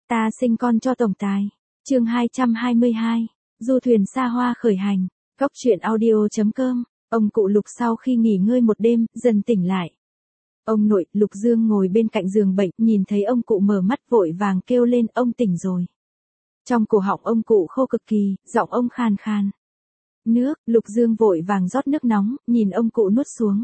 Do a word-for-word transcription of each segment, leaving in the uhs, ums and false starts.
Ta sinh con cho tổng tài. Chương hai trăm hai mươi hai. Du thuyền xa hoa khởi hành. Góc truyện audio chấm com. Ông cụ Lục sau khi nghỉ ngơi một đêm, dần tỉnh lại. Ông nội, Lục Dương ngồi bên cạnh giường bệnh, nhìn thấy ông cụ mở mắt vội vàng kêu lên, ông tỉnh rồi. Trong cổ họng ông cụ khô cực kỳ, giọng ông khàn khàn. Nước, Lục Dương vội vàng rót nước nóng, nhìn ông cụ nuốt xuống.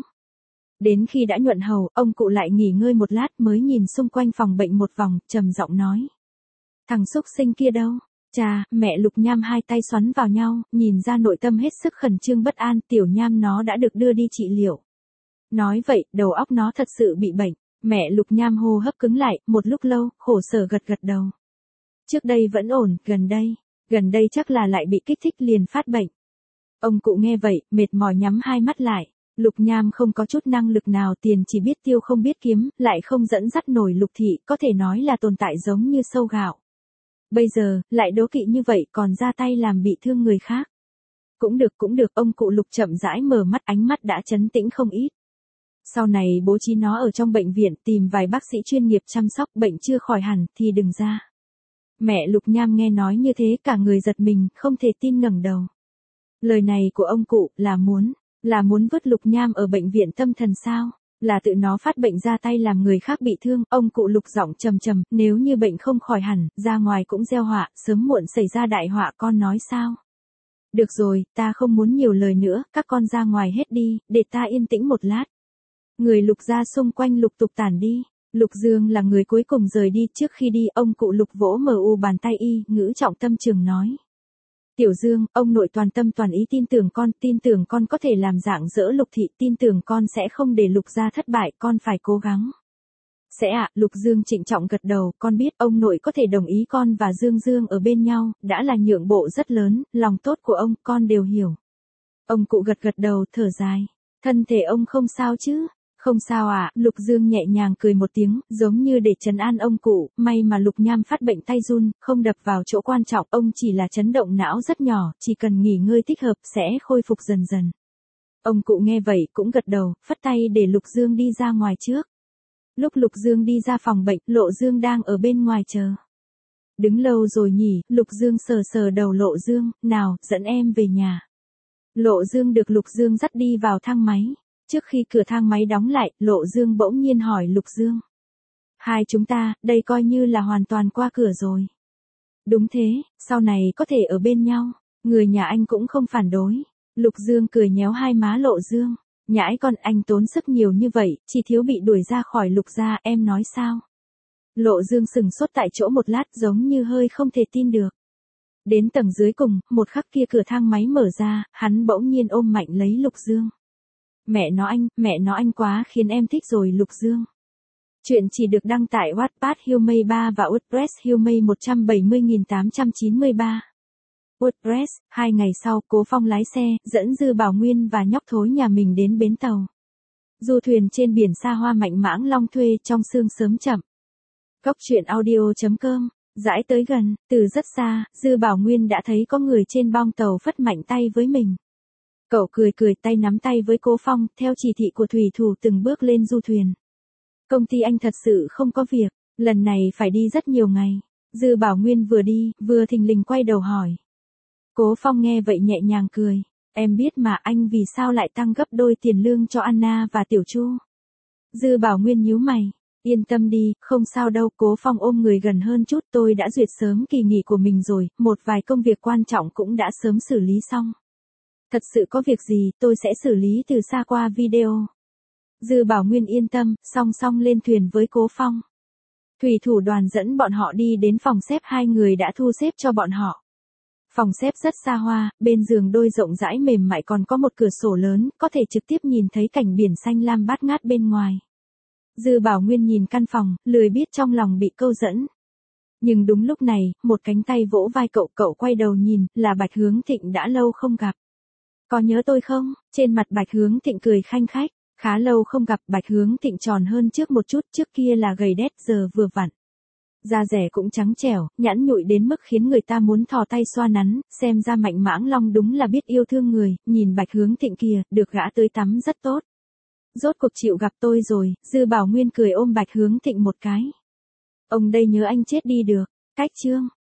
Đến khi đã nhuận hầu, ông cụ lại nghỉ ngơi một lát mới nhìn xung quanh phòng bệnh một vòng, trầm giọng nói. Thằng xúc sinh kia đâu? Chà, mẹ Lục Nham hai tay xoắn vào nhau, nhìn ra nội tâm hết sức khẩn trương bất an, tiểu Nham nó đã được đưa đi trị liệu. Nói vậy, đầu óc nó thật sự bị bệnh. Mẹ Lục Nham hô hấp cứng lại, một lúc lâu, khổ sở gật gật đầu. Trước đây vẫn ổn, gần đây, gần đây chắc là lại bị kích thích liền phát bệnh. Ông cụ nghe vậy, mệt mỏi nhắm hai mắt lại. Lục Nham không có chút năng lực nào, tiền chỉ biết tiêu không biết kiếm, lại không dẫn dắt nổi Lục thị, có thể nói là tồn tại giống như sâu gạo. Bây giờ, lại đố kỵ như vậy còn ra tay làm bị thương người khác. Cũng được cũng được, ông cụ Lục chậm rãi mở mắt, ánh mắt đã trấn tĩnh không ít. Sau này bố trí nó ở trong bệnh viện, tìm vài bác sĩ chuyên nghiệp chăm sóc, bệnh chưa khỏi hẳn thì đừng ra. Mẹ Lục Nham nghe nói như thế cả người giật mình, không thể tin ngẩng đầu. Lời này của ông cụ là muốn, là muốn vứt Lục Nham ở bệnh viện tâm thần sao? Là tự nó phát bệnh ra tay làm người khác bị thương. Ông cụ Lục giọng trầm trầm, nếu như bệnh không khỏi hẳn, ra ngoài cũng gieo họa, sớm muộn xảy ra đại họa, con nói sao? Được rồi, ta không muốn nhiều lời nữa, các con ra ngoài hết đi, để ta yên tĩnh một lát. Người Lục gia xung quanh lục tục tản đi. Lục Dương là người cuối cùng rời đi, trước khi đi, ông cụ Lục vỗ mờ u bàn tay y, ngữ trọng tâm trường nói. Tiểu Dương, ông nội toàn tâm toàn ý tin tưởng con, tin tưởng con có thể làm dạng dỡ Lục thị, tin tưởng con sẽ không để Lục gia thất bại, con phải cố gắng. Sẽ ạ, à, Lục Dương trịnh trọng gật đầu, con biết ông nội có thể đồng ý con và Dương Dương ở bên nhau, đã là nhượng bộ rất lớn, lòng tốt của ông, con đều hiểu. Ông cụ gật gật đầu, thở dài. Thân thể ông không sao chứ? Không sao ạ, à? Lục Dương nhẹ nhàng cười một tiếng, giống như để trấn an ông cụ, may mà Lục Nham phát bệnh tay run, không đập vào chỗ quan trọng, ông chỉ là chấn động não rất nhỏ, chỉ cần nghỉ ngơi thích hợp, sẽ khôi phục dần dần. Ông cụ nghe vậy, cũng gật đầu, phất tay để Lục Dương đi ra ngoài trước. Lúc Lục Dương đi ra phòng bệnh, Lộ Dương đang ở bên ngoài chờ. Đứng lâu rồi nhỉ, Lục Dương sờ sờ đầu Lộ Dương, nào, dẫn em về nhà. Lộ Dương được Lục Dương dắt đi vào thang máy. Trước khi cửa thang máy đóng lại, Lộ Dương bỗng nhiên hỏi Lục Dương. Hai chúng ta, đây coi như là hoàn toàn qua cửa rồi. Đúng thế, sau này có thể ở bên nhau, người nhà anh cũng không phản đối. Lục Dương cười nhéo hai má Lộ Dương. Nhãi con, anh tốn sức nhiều như vậy, chỉ thiếu bị đuổi ra khỏi Lục gia, em nói sao? Lộ Dương sừng sốt tại chỗ một lát, giống như hơi không thể tin được. Đến tầng dưới cùng, một khắc kia cửa thang máy mở ra, hắn bỗng nhiên ôm mạnh lấy Lục Dương. Mẹ nó anh, mẹ nó anh quá khiến em thích rồi Lục Dương. Chuyện chỉ được đăng tại Wattpad Humay ba và WordPress Humay một trăm bảy mươi nghìn tám trăm chín mươi ba. WordPress, hai ngày sau, Cố Phong lái xe, dẫn Dư Bảo Nguyên và nhóc thối nhà mình đến bến tàu. Du thuyền trên biển xa hoa mạnh mãng long thuê trong sương sớm chậm. Góc truyện audio chấm com, dãi tới gần, từ rất xa, Dư Bảo Nguyên đã thấy có người trên bong tàu phất mạnh tay với mình. Cậu cười cười tay nắm tay với Cố Phong, theo chỉ thị của thủy thủ từng bước lên du thuyền. Công ty anh thật sự không có việc, lần này phải đi rất nhiều ngày. Dư Bảo Nguyên vừa đi, vừa thình lình quay đầu hỏi. Cố Phong nghe vậy nhẹ nhàng cười. Em biết mà, anh vì sao lại tăng gấp đôi tiền lương cho Anna và Tiểu Chu? Dư Bảo Nguyên nhíu mày. Yên tâm đi, không sao đâu. Cố Phong ôm người gần hơn chút, tôi đã duyệt sớm kỳ nghỉ của mình rồi, một vài công việc quan trọng cũng đã sớm xử lý xong. Thật sự có việc gì, tôi sẽ xử lý từ xa qua video. Dư Bảo Nguyên yên tâm, song song lên thuyền với Cố Phong. Thủy thủ đoàn dẫn bọn họ đi đến phòng xếp hai người đã thu xếp cho bọn họ. Phòng xếp rất xa hoa, bên giường đôi rộng rãi mềm mại còn có một cửa sổ lớn, có thể trực tiếp nhìn thấy cảnh biển xanh lam bát ngát bên ngoài. Dư Bảo Nguyên nhìn căn phòng, lười biết trong lòng bị câu dẫn. Nhưng đúng lúc này, một cánh tay vỗ vai cậu, cậu quay đầu nhìn, là Bạch Hướng Thịnh đã lâu không gặp. Có nhớ tôi không? Trên mặt Bạch Hướng Thịnh cười khanh khách. Khá lâu không gặp, Bạch Hướng Thịnh tròn hơn trước một chút, trước kia là gầy đét, giờ vừa vặn. Da rẻ cũng trắng trẻo, nhẵn nhụi đến mức khiến người ta muốn thò tay xoa nắn, xem ra Mạnh Mãng Long đúng là biết yêu thương người, nhìn Bạch Hướng Thịnh kìa, được gã tưới tắm rất tốt. Rốt cuộc chịu gặp tôi rồi, Dư Bảo Nguyên cười ôm Bạch Hướng Thịnh một cái. Ông đây nhớ anh chết đi được. Cách chương